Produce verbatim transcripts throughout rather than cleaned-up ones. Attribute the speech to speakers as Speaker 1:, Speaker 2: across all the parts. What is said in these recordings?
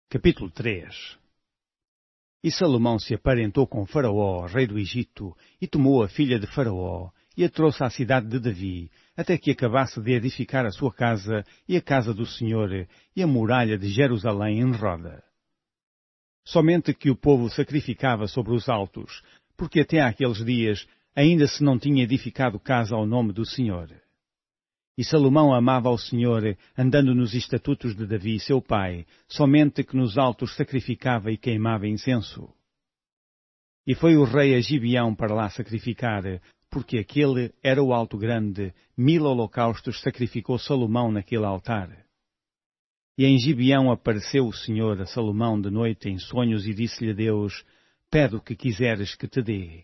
Speaker 1: Capítulo três. E Salomão se aparentou com Faraó, rei do Egito, e tomou a filha de Faraó, e a trouxe à cidade de Davi, até que acabasse de edificar a sua casa, e a casa do Senhor, e a muralha de Jerusalém em roda. Somente que o povo sacrificava sobre os altos, porque até àqueles dias ainda se não tinha edificado casa ao nome do Senhor. E Salomão amava ao Senhor, andando nos estatutos de Davi, seu pai, somente que nos altos sacrificava e queimava incenso. E foi o rei a Gibeão para lá sacrificar, porque aquele era o alto grande, mil holocaustos sacrificou Salomão naquele altar. E em Gibeão apareceu o Senhor a Salomão de noite em sonhos e disse-lhe Deus, pede o que quiseres que te dê.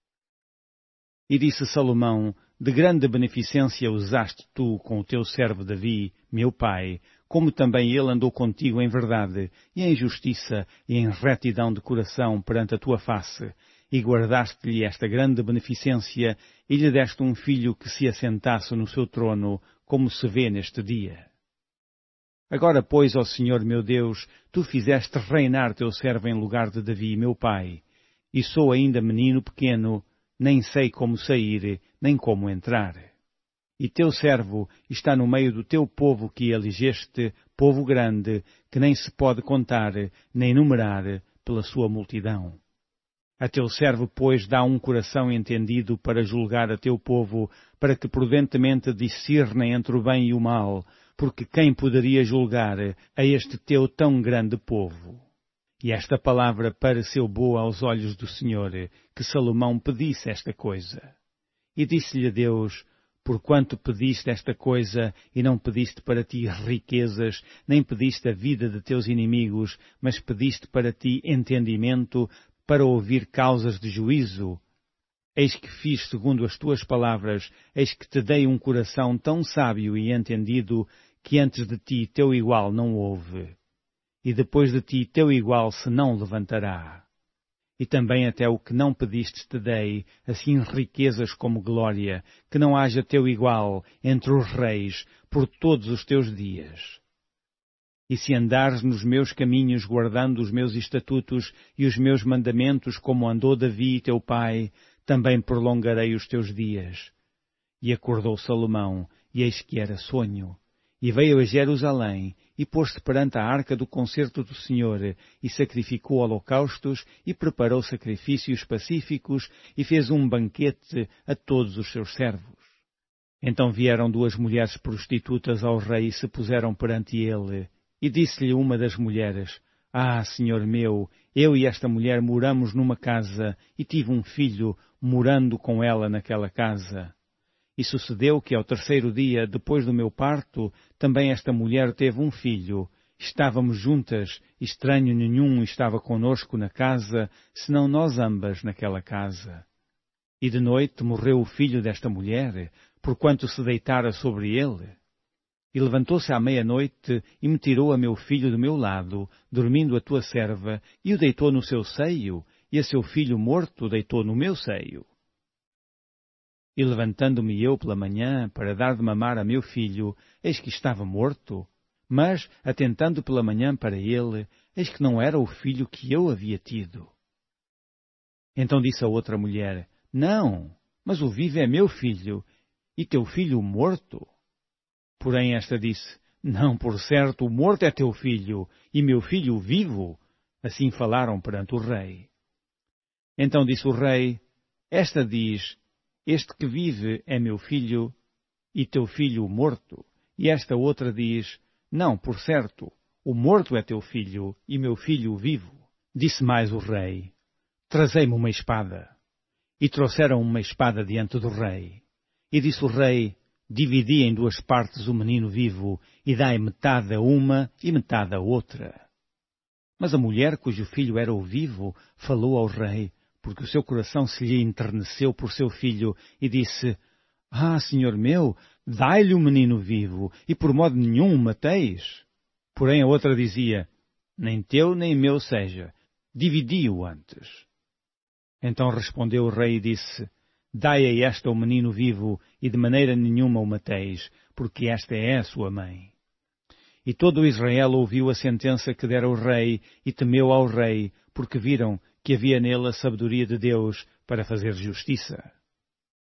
Speaker 1: E disse Salomão, de grande beneficência usaste tu com o teu servo Davi, meu pai, como também ele andou contigo em verdade, e em justiça, e em retidão de coração perante a tua face, e guardaste-lhe esta grande beneficência, e lhe deste um filho que se assentasse no seu trono, como se vê neste dia. Agora, pois, ó Senhor meu Deus, tu fizeste reinar teu servo em lugar de Davi, meu pai, e sou ainda menino pequeno, nem sei como sair, nem como entrar. E teu servo está no meio do teu povo que elegeste, povo grande, que nem se pode contar, nem numerar, pela sua multidão. A teu servo, pois, dá um coração entendido para julgar a teu povo, para que prudentemente discernem entre o bem e o mal, porque quem poderia julgar a este teu tão grande povo? E esta palavra pareceu boa aos olhos do Senhor, que Salomão pedisse esta coisa. E disse-lhe Deus, porquanto pediste esta coisa, e não pediste para ti riquezas, nem pediste a vida de teus inimigos, mas pediste para ti entendimento, para ouvir causas de juízo. Eis que fiz segundo as tuas palavras, eis que te dei um coração tão sábio e entendido, que antes de ti teu igual não houve. E depois de ti teu igual se não levantará. E também até o que não pediste te dei, assim riquezas como glória, que não haja teu igual entre os reis por todos os teus dias. E se andares nos meus caminhos guardando os meus estatutos e os meus mandamentos como andou Davi teu pai, também prolongarei os teus dias. E acordou Salomão, e eis que era sonho. E veio a Jerusalém, e pôs-se perante a arca do concerto do Senhor, e sacrificou holocaustos, e preparou sacrifícios pacíficos, e fez um banquete a todos os seus servos. Então vieram duas mulheres prostitutas ao rei e se puseram perante ele, e disse-lhe uma das mulheres, Ah, senhor meu, eu e esta mulher moramos numa casa, e tive um filho morando com ela naquela casa. E sucedeu que ao terceiro dia, depois do meu parto, também esta mulher teve um filho. Estávamos juntas, estranho nenhum estava conosco na casa, senão nós ambas naquela casa. E de noite morreu o filho desta mulher, porquanto se deitara sobre ele. E levantou-se à meia-noite e me tirou a meu filho do meu lado, dormindo a tua serva, e o deitou no seu seio, e a seu filho morto deitou no meu seio. E levantando-me eu pela manhã para dar de mamar a meu filho, eis que estava morto. Mas, atentando pela manhã para ele, eis que não era o filho que eu havia tido. Então disse a outra mulher, Não, mas o vivo é meu filho, e teu filho morto. Porém esta disse, Não, por certo, o morto é teu filho, e meu filho vivo. Assim falaram perante o rei. Então disse o rei, Esta diz, Este que vive é meu filho, e teu filho morto. E esta outra diz, Não, por certo, o morto é teu filho, e meu filho vivo. Disse mais o rei, Trazei-me uma espada. E trouxeram uma espada diante do rei. E disse o rei, Dividi em duas partes o menino vivo, e dai metade a uma e metade a outra. Mas a mulher cujo filho era o vivo, falou ao rei, porque o seu coração se lhe enterneceu por seu filho, e disse, Ah, senhor meu, dai-lhe o menino vivo, e por modo nenhum o mateis. Porém a outra dizia, Nem teu nem meu seja, dividi-o antes. Então respondeu o rei e disse, Dai a esta o menino vivo, e de maneira nenhuma o mateis, porque esta é a sua mãe. E todo o Israel ouviu a sentença que dera o rei e temeu ao rei, porque viram que havia nele a sabedoria de Deus para fazer justiça.